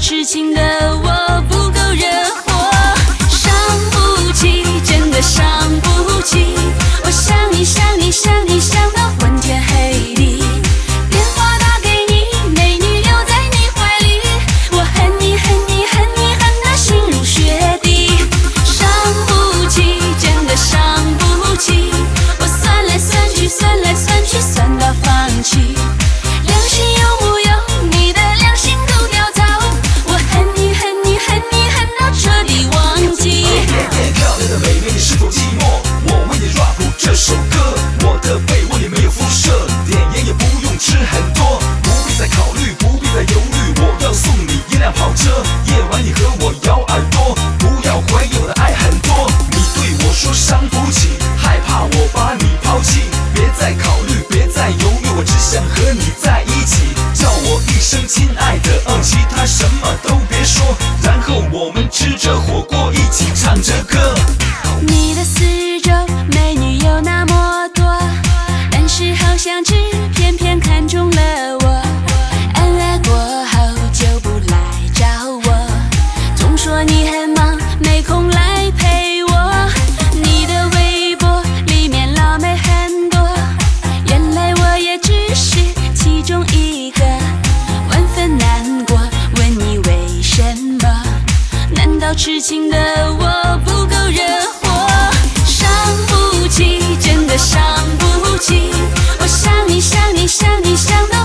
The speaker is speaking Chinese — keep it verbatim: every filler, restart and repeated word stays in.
痴情的我不够热火，伤不起，真的伤不起。我想你想你想你想到昏天黑地，电话打给你，美女留在你怀里，我恨你恨你恨你恨得心如血滴。伤不起，真的伤不起，我算来算去算来算去算到放弃。良心有木有？你的良心都掉糟，我恨你恨你恨你恨到彻底忘记。 漂亮的妹妹，你是否寂寞？我为你 rap 这首歌，我的被窝里没有辐射，点烟也不用吃很多，不必再考虑，不必再犹豫，我要送你一辆跑车，夜晚你和我摇耳朵，不要怀疑我的爱很多。你对我说伤不起，害怕我把你抛弃，别再考虑，别再犹豫，我只想和你在一起，叫我一声亲爱的，嗯，其他什么都别说，然后我们吃着火锅一起唱着歌。 你的四周美女有那么多，但是好像只偏偏看中了我。恩爱过后就不来找我，总说你很忙没空来陪我。你的微博里面老妹很多，原来我也只是其中一个。万分难过，问你为什么？难道痴情的我不够热火？伤不起，真的伤不起。我想你想你想你想到